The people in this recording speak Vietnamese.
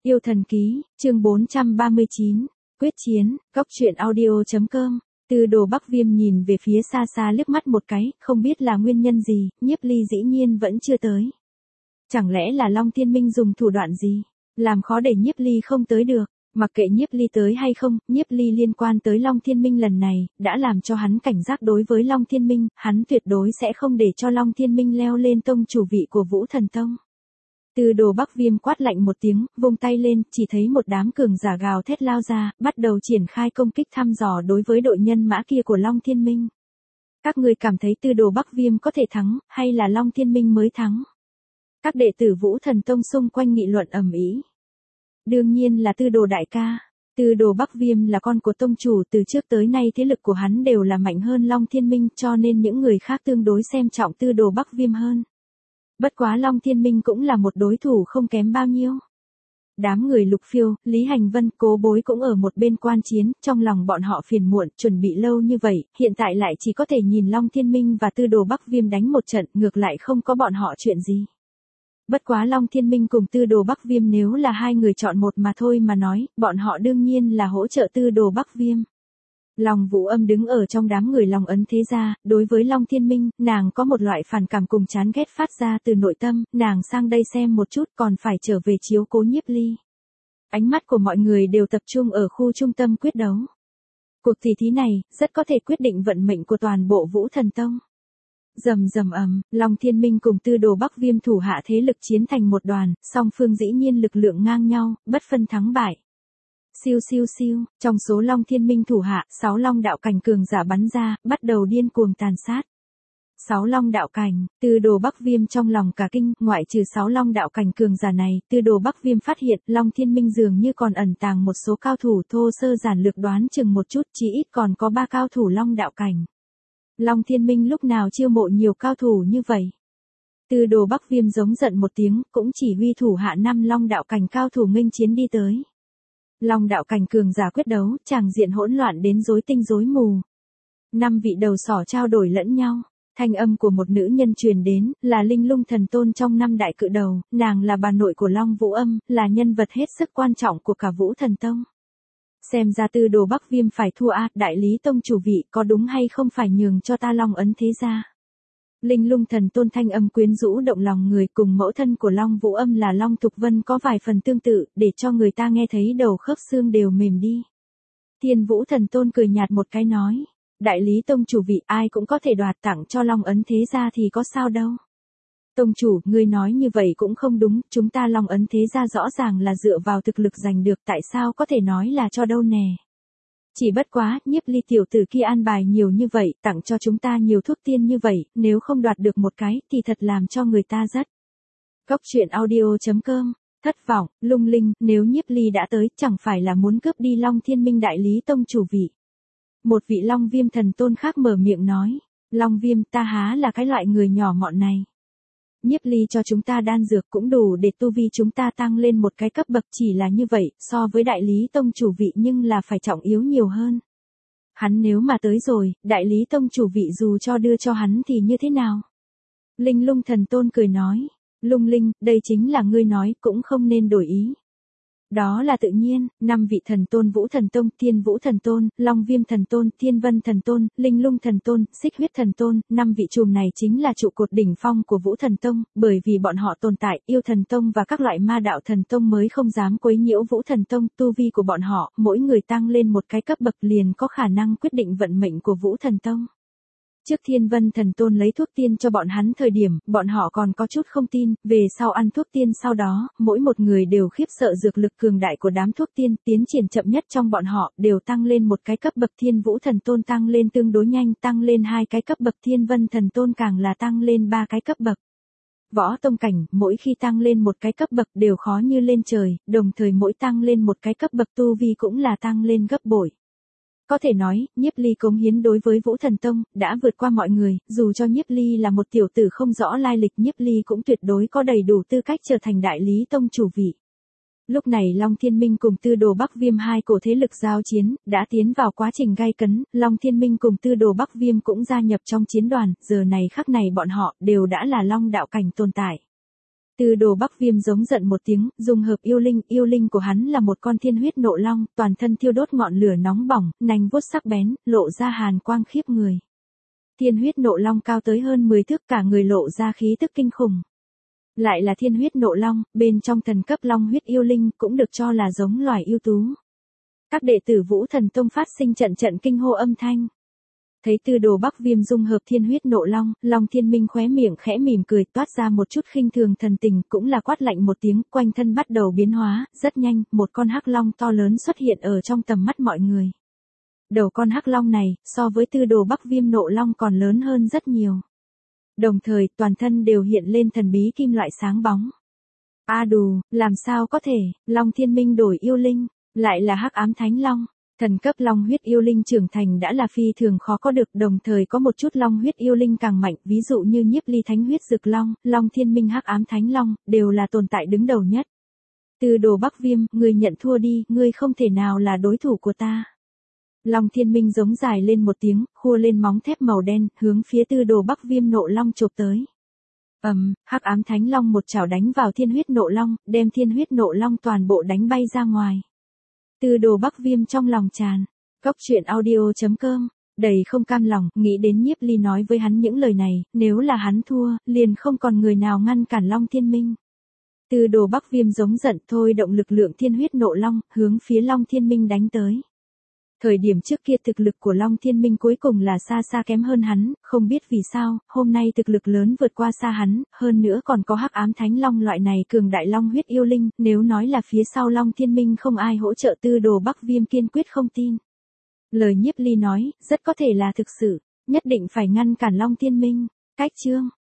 Yêu thần ký, chương 439, quyết chiến, góc truyện audio.com. Tư Đồ Bắc Viêm nhìn về phía xa xa liếc mắt một cái, không biết là nguyên nhân gì, Nhiếp Ly dĩ nhiên vẫn chưa tới. Chẳng lẽ là Long Thiên Minh dùng thủ đoạn gì, làm khó để Nhiếp Ly không tới được. Mặc kệ Nhiếp Ly tới hay không, Nhiếp Ly liên quan tới Long Thiên Minh lần này, đã làm cho hắn cảnh giác đối với Long Thiên Minh, hắn tuyệt đối sẽ không để cho Long Thiên Minh leo lên tông chủ vị của Vũ Thần Tông. Tư Đồ Bắc Viêm quát lạnh một tiếng, vung tay lên, chỉ thấy một đám cường giả gào thét lao ra, bắt đầu triển khai công kích thăm dò đối với đội nhân mã kia của Long Thiên Minh. Các người cảm thấy Tư Đồ Bắc Viêm có thể thắng, hay là Long Thiên Minh mới thắng? Các đệ tử Vũ Thần Tông xung quanh nghị luận ầm ĩ. Đương nhiên là Tư Đồ đại ca. Tư Đồ Bắc Viêm là con của tông chủ, từ trước tới nay thế lực của hắn đều là mạnh hơn Long Thiên Minh, cho nên những người khác tương đối xem trọng Tư Đồ Bắc Viêm hơn. Bất quá Long Thiên Minh cũng là một đối thủ không kém bao nhiêu. Đám người Lục Phiêu, Lý Hành Vân, Cố Bối cũng ở một bên quan chiến, trong lòng bọn họ phiền muộn, chuẩn bị lâu như vậy, hiện tại lại chỉ có thể nhìn Long Thiên Minh và Tư Đồ Bắc Viêm đánh một trận, ngược lại không có bọn họ chuyện gì. Bất quá Long Thiên Minh cùng Tư Đồ Bắc Viêm nếu là hai người chọn một mà thôi mà nói, bọn họ đương nhiên là hỗ trợ Tư Đồ Bắc Viêm. Long Vũ Âm đứng ở trong đám người Long Ấn Thế Gia, đối với Long Thiên Minh, nàng có một loại phản cảm cùng chán ghét phát ra từ nội tâm, nàng sang đây xem một chút còn phải trở về chiếu cố Nhiếp Ly. Ánh mắt của mọi người đều tập trung ở khu trung tâm quyết đấu. Cuộc tỷ thí này, rất có thể quyết định vận mệnh của toàn bộ Vũ Thần Tông. Rầm rầm ầm, Long Thiên Minh cùng Tư Đồ Bắc Viêm thủ hạ thế lực chiến thành một đoàn, song phương dĩ nhiên lực lượng ngang nhau, bất phân thắng bại. Siêu siêu siêu, trong số Long Thiên Minh thủ hạ, 6 long đạo cảnh cường giả bắn ra, bắt đầu điên cuồng tàn sát. 6 long đạo cảnh, Tư Đồ Bắc Viêm trong lòng cả kinh, ngoại trừ 6 long đạo cảnh cường giả này, Tư Đồ Bắc Viêm phát hiện Long Thiên Minh dường như còn ẩn tàng một số cao thủ, thô sơ giản lược đoán chừng một chút, chỉ ít còn có 3 cao thủ long đạo cảnh. Long Thiên Minh lúc nào chiêu mộ nhiều cao thủ như vậy? Tư Đồ Bắc Viêm giống giận một tiếng, cũng chỉ huy thủ hạ 5 long đạo cảnh cao thủ nghênh chiến đi tới. Long đạo cảnh cường giả quyết đấu, tràng diện hỗn loạn đến rối tinh rối mù. 5 vị đầu sỏ trao đổi lẫn nhau. Thanh âm của một nữ nhân truyền đến, là Linh Lung Thần Tôn trong 5 đại cự đầu, nàng là bà nội của Long Vũ Âm, là nhân vật hết sức quan trọng của cả Vũ Thần Tông. Xem ra Tư Đồ Bắc Viêm phải thua đại lý tông chủ vị, có đúng hay không phải nhường cho ta Long Ấn Thế Gia. Linh Lung Thần Tôn thanh âm quyến rũ động lòng người, cùng mẫu thân của Long Vũ Âm là Long Thục Vân có vài phần tương tự, để cho người ta nghe thấy đầu khớp xương đều mềm đi. Thiên Vũ Thần Tôn cười nhạt một cái nói, đại lý tông chủ vị ai cũng có thể đoạt tặng cho Long Ấn Thế Gia thì có sao đâu. Tông chủ, ngươi nói như vậy cũng không đúng, chúng ta Long Ấn Thế Gia rõ ràng là dựa vào thực lực giành được, tại sao có thể nói là cho đâu nè. Chỉ bất quá, Nhiếp Ly tiểu tử kia an bài nhiều như vậy, tặng cho chúng ta nhiều thuốc tiên như vậy, nếu không đoạt được một cái, thì thật làm cho người ta rất. Góc truyện audio.com, thất vọng, lung linh, nếu Nhiếp Ly đã tới, chẳng phải là muốn cướp đi Long Thiên Minh đại lý tông chủ vị. Một vị Long Viêm Thần Tôn khác mở miệng nói, Long Viêm ta há là cái loại người nhỏ mọn này. Nhiếp Ly cho chúng ta đan dược cũng đủ để tu vi chúng ta tăng lên một cái cấp bậc, chỉ là như vậy, so với đại lý tông chủ vị nhưng là phải trọng yếu nhiều hơn. Hắn nếu mà tới rồi, đại lý tông chủ vị dù cho đưa cho hắn thì như thế nào? Linh Lung Thần Tôn cười nói, Lung Linh, đây chính là ngươi nói, cũng không nên đổi ý. Đó là tự nhiên, 5 vị thần tôn Vũ Thần Tông, Thiên Vũ Thần Tôn, Long Viêm Thần Tôn, Thiên Vân Thần Tôn, Linh Lung Thần Tôn, Xích Huyết Thần Tôn, 5 vị trùm này chính là trụ cột đỉnh phong của Vũ Thần Tông, bởi vì bọn họ tồn tại, Yêu Thần Tông và các loại ma đạo thần tông mới không dám quấy nhiễu Vũ Thần Tông, tu vi của bọn họ, mỗi người tăng lên một cái cấp bậc liền có khả năng quyết định vận mệnh của Vũ Thần Tông. Trước Thiên Vân Thần Tôn lấy thuốc tiên cho bọn hắn thời điểm, bọn họ còn có chút không tin, về sau ăn thuốc tiên sau đó, mỗi một người đều khiếp sợ dược lực cường đại của đám thuốc tiên, tiến triển chậm nhất trong bọn họ, đều tăng lên một cái cấp bậc. Thiên Vũ Thần Tôn tăng lên tương đối nhanh, tăng lên 2 cái cấp bậc, Thiên Vân Thần Tôn càng là tăng lên 3 cái cấp bậc. Võ tông cảnh, mỗi khi tăng lên một cái cấp bậc đều khó như lên trời, đồng thời mỗi tăng lên một cái cấp bậc tu vi cũng là tăng lên gấp bội. Có thể nói, Nhiếp Ly cống hiến đối với Vũ Thần Tông, đã vượt qua mọi người, dù cho Nhiếp Ly là một tiểu tử không rõ lai lịch, Nhiếp Ly cũng tuyệt đối có đầy đủ tư cách trở thành đại lý tông chủ vị. Lúc này Long Thiên Minh cùng Tư Đồ Bắc Viêm hai cổ thế lực giao chiến, đã tiến vào quá trình gay cấn, Long Thiên Minh cùng Tư Đồ Bắc Viêm cũng gia nhập trong chiến đoàn, giờ này khắc này bọn họ đều đã là long đạo cảnh tồn tại. Tư Đồ Bắc Viêm giống giận một tiếng, dung hợp yêu linh của hắn là một con thiên huyết nộ long, toàn thân thiêu đốt ngọn lửa nóng bỏng, nanh vuốt sắc bén, lộ ra hàn quang khiếp người. Thiên huyết nộ long cao tới hơn 10 thước, cả người lộ ra khí tức kinh khủng. Lại là thiên huyết nộ long, bên trong thần cấp long huyết yêu linh cũng được cho là giống loài ưu tú. Các đệ tử Vũ Thần Tông phát sinh trận trận kinh hô âm thanh. Thấy Tư Đồ Bắc Viêm dung hợp thiên huyết nộ long, Long Thiên Minh khóe miệng khẽ mỉm cười, toát ra một chút khinh thường thần tình, cũng là quát lạnh một tiếng, quanh thân bắt đầu biến hóa, rất nhanh, một con hắc long to lớn xuất hiện ở trong tầm mắt mọi người. Đầu con hắc long này, so với Tư Đồ Bắc Viêm nộ long còn lớn hơn rất nhiều. Đồng thời, toàn thân đều hiện lên thần bí kim loại sáng bóng. A đù, làm sao có thể, Long Thiên Minh đổi yêu linh, lại là hắc ám thánh long. Thần cấp long huyết yêu linh trưởng thành đã là phi thường khó có được, đồng thời có một chút long huyết yêu linh càng mạnh, ví dụ như Nhiếp Ly Thánh huyết Dực Long, Long Thiên Minh hắc ám thánh long, đều là tồn tại đứng đầu nhất. Tư Đồ Bắc Viêm, ngươi nhận thua đi, ngươi không thể nào là đối thủ của ta. Long Thiên Minh giống dài lên một tiếng, khua lên móng thép màu đen, hướng phía Tư Đồ Bắc Viêm nộ long chộp tới. Hắc ám thánh long một chảo đánh vào thiên huyết nộ long, đem thiên huyết nộ long toàn bộ đánh bay ra ngoài. Tư Đồ Bắc Viêm trong lòng tràn. Cốc truyện audio.com, đầy không cam lòng, nghĩ đến Nhiếp Ly nói với hắn những lời này, nếu là hắn thua, liền không còn người nào ngăn cản Long Thiên Minh. Tư Đồ Bắc Viêm giống giận, thôi động lực lượng thiên huyết nộ long, hướng phía Long Thiên Minh đánh tới. Thời điểm trước kia thực lực của Long Thiên Minh cuối cùng là xa xa kém hơn hắn, không biết vì sao, hôm nay thực lực lớn vượt qua xa hắn, hơn nữa còn có hắc ám thánh long loại này cường đại long huyết yêu linh, nếu nói là phía sau Long Thiên Minh không ai hỗ trợ, Tư Đồ Bắc Viêm kiên quyết không tin. Lời Nhiếp Ly nói, rất có thể là thực sự, nhất định phải ngăn cản Long Thiên Minh. Cách chương